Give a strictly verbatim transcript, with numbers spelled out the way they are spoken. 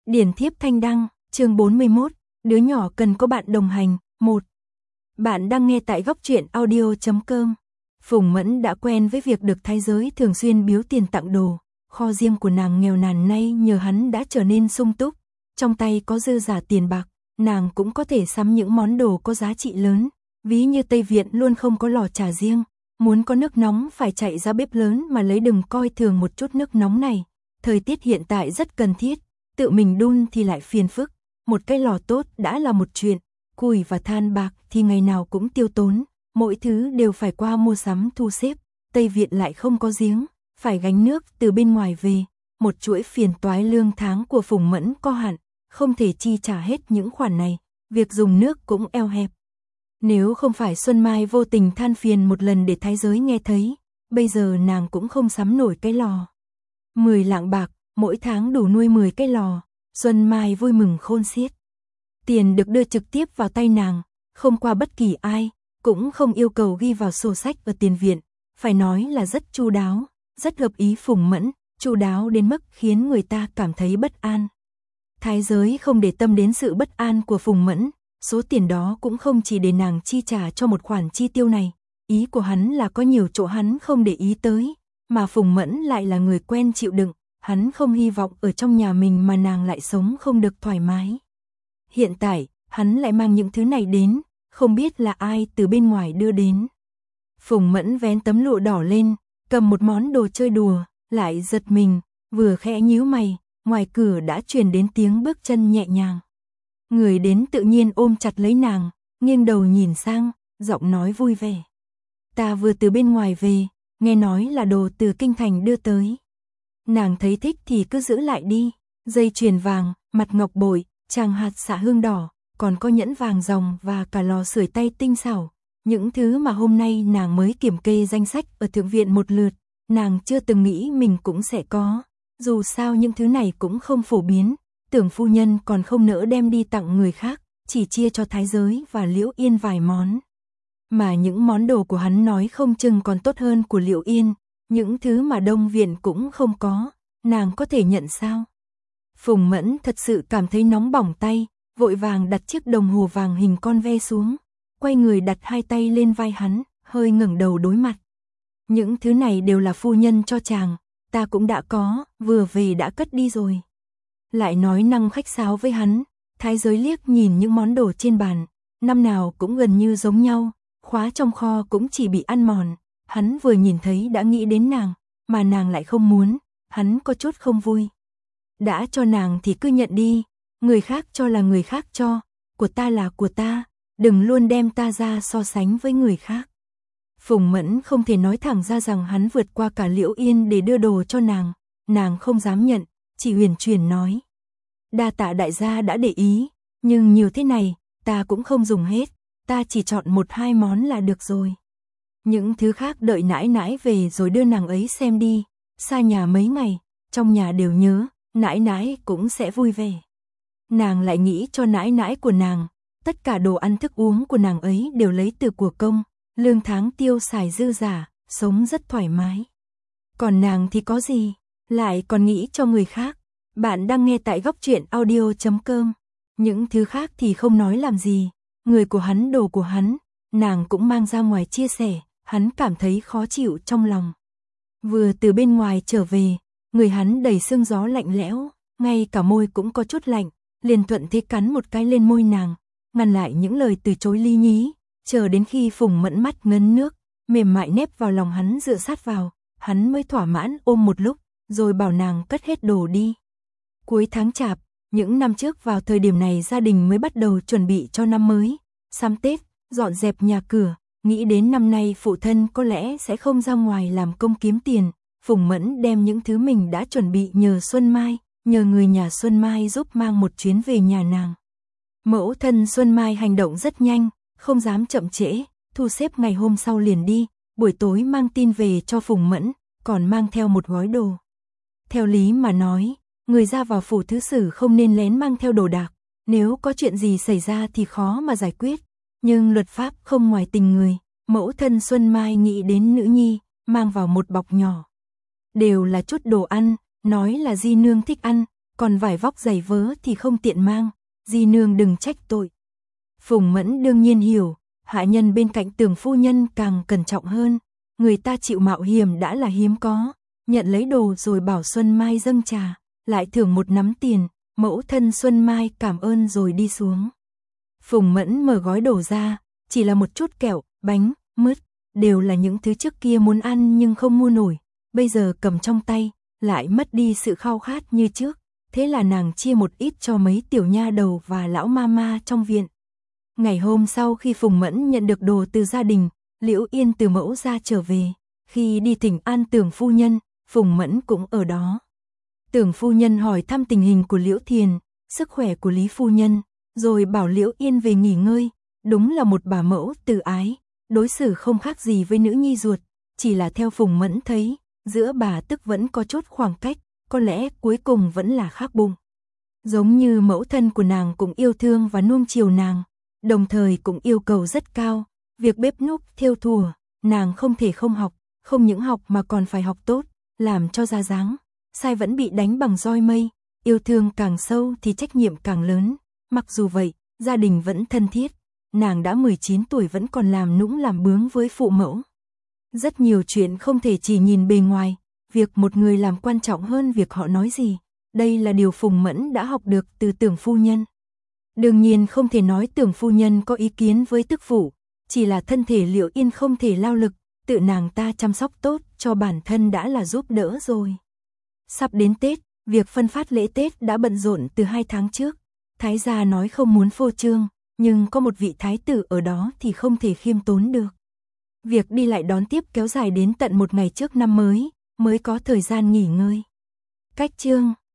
Điển thiếp thanh đăng, chương bốn mươi mốt, đứa nhỏ cần có bạn đồng hành, một. Bạn đang nghe tại góc truyện audio chấm com. Phùng Mẫn đã quen với việc được thái giới thường xuyên biếu tiền tặng đồ, kho riêng của nàng nghèo nàn nay nhờ hắn đã trở nên sung túc, trong tay có dư giả tiền bạc, nàng cũng có thể sắm những món đồ có giá trị lớn, ví như Tây Viện luôn không có lò trà riêng, muốn có nước nóng phải chạy ra bếp lớn mà lấy, đừng coi thường một chút nước nóng này, thời tiết hiện tại rất cần thiết, tự mình đun thì lại phiền phức, một cái lò tốt đã là một chuyện, củi và than bạc thì ngày nào cũng tiêu tốn, mỗi thứ đều phải qua mua sắm thu xếp, Tây Viện lại không có giếng, phải gánh nước từ bên ngoài về, một chuỗi phiền toái. Lương tháng của Phùng Mẫn có hạn, không thể chi trả hết những khoản này, việc dùng nước cũng eo hẹp. Nếu không phải Xuân Mai vô tình than phiền một lần để thái giới nghe thấy, bây giờ nàng cũng không sắm nổi cái lò. Mười lạng bạc, mỗi tháng đủ nuôi mười cái lò, Xuân Mai vui mừng khôn xiết. Tiền được đưa trực tiếp vào tay nàng, không qua bất kỳ ai, cũng không yêu cầu ghi vào sổ sách ở tiền viện, phải nói là rất chu đáo, rất hợp ý Phùng Mẫn, chu đáo đến mức khiến người ta cảm thấy bất an. Thái giới không để tâm đến sự bất an của Phùng Mẫn, số tiền đó cũng không chỉ để nàng chi trả cho một khoản chi tiêu này, ý của hắn là có nhiều chỗ hắn không để ý tới, mà Phùng Mẫn lại là người quen chịu đựng, hắn không hy vọng ở trong nhà mình mà nàng lại sống không được thoải mái. Hiện tại, hắn lại mang những thứ này đến, không biết là ai từ bên ngoài đưa đến. Phùng Mẫn vén tấm lụa đỏ lên, cầm một món đồ chơi đùa, lại giật mình, vừa khẽ nhíu mày, ngoài cửa đã truyền đến tiếng bước chân nhẹ nhàng. Người đến tự nhiên ôm chặt lấy nàng, nghiêng đầu nhìn sang, giọng nói vui vẻ. Ta vừa từ bên ngoài về, nghe nói là đồ từ kinh thành đưa tới. Nàng thấy thích thì cứ giữ lại đi, dây chuyền vàng, mặt ngọc bội, tràng hạt xạ hương đỏ, còn có nhẫn vàng ròng và cả lò sưởi tay tinh xảo. Những thứ mà hôm nay nàng mới kiểm kê danh sách ở thượng viện một lượt, nàng chưa từng nghĩ mình cũng sẽ có. Dù sao những thứ này cũng không phổ biến, Tưởng phu nhân còn không nỡ đem đi tặng người khác, chỉ chia cho thái giới và Liễu Yên vài món. Mà những món đồ của hắn nói không chừng còn tốt hơn của Liễu Yên, những thứ mà Đông Viện cũng không có, nàng có thể nhận sao? Phùng Mẫn thật sự cảm thấy nóng bỏng tay, vội vàng đặt chiếc đồng hồ vàng hình con ve xuống, quay người đặt hai tay lên vai hắn, hơi ngẩng đầu đối mặt. Những thứ này đều là phu nhân cho chàng, ta cũng đã có, vừa về đã cất đi rồi. Lại nói năng khách sáo với hắn, thái giới liếc nhìn những món đồ trên bàn, năm nào cũng gần như giống nhau, khóa trong kho cũng chỉ bị ăn mòn, hắn vừa nhìn thấy đã nghĩ đến nàng, mà nàng lại không muốn, hắn có chút không vui. Đã cho nàng thì cứ nhận đi, người khác cho là người khác cho, của ta là của ta, đừng luôn đem ta ra so sánh với người khác. Phùng Mẫn không thể nói thẳng ra rằng hắn vượt qua cả Liễu Yên để đưa đồ cho nàng, nàng không dám nhận, chỉ huyền chuyển nói. Đa tạ đại gia đã để ý, nhưng nhiều thế này, ta cũng không dùng hết, ta chỉ chọn một hai món là được rồi. Những thứ khác đợi nãi nãi về rồi đưa nàng ấy xem đi, xa nhà mấy ngày, trong nhà đều nhớ, nãi nãi cũng sẽ vui vẻ. Nàng lại nghĩ cho nãi nãi của nàng, tất cả đồ ăn thức uống của nàng ấy đều lấy từ của công, lương tháng tiêu xài dư giả, sống rất thoải mái. Còn nàng thì có gì, lại còn nghĩ cho người khác. Bạn đang nghe tại góc truyện audio chấm com. Những thứ khác thì không nói làm gì, người của hắn đồ của hắn, nàng cũng mang ra ngoài chia sẻ, hắn cảm thấy khó chịu trong lòng. Vừa từ bên ngoài trở về, người hắn đầy sương gió lạnh lẽo, ngay cả môi cũng có chút lạnh, liền thuận thế cắn một cái lên môi nàng, ngăn lại những lời từ chối lý nhí, chờ đến khi Phùng Mẫn mắt ngấn nước, mềm mại nép vào lòng hắn dựa sát vào, hắn mới thỏa mãn ôm một lúc, rồi bảo nàng cất hết đồ đi. Cuối tháng chạp, những năm trước vào thời điểm này gia đình mới bắt đầu chuẩn bị cho năm mới, sắm Tết, dọn dẹp nhà cửa, nghĩ đến năm nay phụ thân có lẽ sẽ không ra ngoài làm công kiếm tiền, Phùng Mẫn đem những thứ mình đã chuẩn bị nhờ Xuân Mai, nhờ người nhà Xuân Mai giúp mang một chuyến về nhà nàng. Mẫu thân Xuân Mai hành động rất nhanh, không dám chậm trễ, thu xếp ngày hôm sau liền đi, buổi tối mang tin về cho Phùng Mẫn, còn mang theo một gói đồ. Theo lý mà nói, người ra vào phủ thứ sử không nên lén mang theo đồ đạc, nếu có chuyện gì xảy ra thì khó mà giải quyết, nhưng luật pháp không ngoài tình người, mẫu thân Xuân Mai nghĩ đến nữ nhi, mang vào một bọc nhỏ. Đều là chút đồ ăn, nói là di nương thích ăn, còn vải vóc giày vớ thì không tiện mang, di nương đừng trách tội. Phùng Mẫn đương nhiên hiểu, hạ nhân bên cạnh Tưởng phu nhân càng cẩn trọng hơn, người ta chịu mạo hiểm đã là hiếm có, nhận lấy đồ rồi bảo Xuân Mai dâng trà, lại thưởng một nắm tiền, mẫu thân Xuân Mai cảm ơn rồi đi xuống. Phùng Mẫn mở gói đồ ra, chỉ là một chút kẹo, bánh, mứt, đều là những thứ trước kia muốn ăn nhưng không mua nổi, bây giờ cầm trong tay, lại mất đi sự khao khát như trước, thế là nàng chia một ít cho mấy tiểu nha đầu và lão mama trong viện. Ngày hôm sau khi Phùng Mẫn nhận được đồ từ gia đình, Liễu Yên từ mẫu gia trở về, khi đi thỉnh an Tưởng phu nhân, Phùng Mẫn cũng ở đó. Tưởng phu nhân hỏi thăm tình hình của Liễu Thiền, sức khỏe của Lý phu nhân, rồi bảo Liễu Yên về nghỉ ngơi, đúng là một bà mẫu từ ái, đối xử không khác gì với nữ nhi ruột, chỉ là theo Phùng Mẫn thấy, giữa bà tức vẫn có chút khoảng cách, có lẽ cuối cùng vẫn là khác bụng. Giống như mẫu thân của nàng cũng yêu thương và nuông chiều nàng, đồng thời cũng yêu cầu rất cao, việc bếp núc, thêu thùa, nàng không thể không học, không những học mà còn phải học tốt, làm cho ra dáng, sai vẫn bị đánh bằng roi mây, yêu thương càng sâu thì trách nhiệm càng lớn, mặc dù vậy, gia đình vẫn thân thiết, nàng đã mười chín tuổi vẫn còn làm nũng làm bướng với phụ mẫu. Rất nhiều chuyện không thể chỉ nhìn bề ngoài, việc một người làm quan trọng hơn việc họ nói gì, đây là điều Phùng Mẫn đã học được từ Tưởng phu nhân. Đương nhiên không thể nói Tưởng phu nhân có ý kiến với tức phụ, chỉ là thân thể Liễu Yên không thể lao lực, tự nàng ta chăm sóc tốt cho bản thân đã là giúp đỡ rồi. Sắp đến Tết, việc phân phát lễ Tết đã bận rộn từ hai tháng trước, thái gia nói không muốn phô trương, nhưng có một vị thái tử ở đó thì không thể khiêm tốn được. Việc đi lại đón tiếp kéo dài đến tận một ngày trước năm mới, mới có thời gian nghỉ ngơi. Cách chương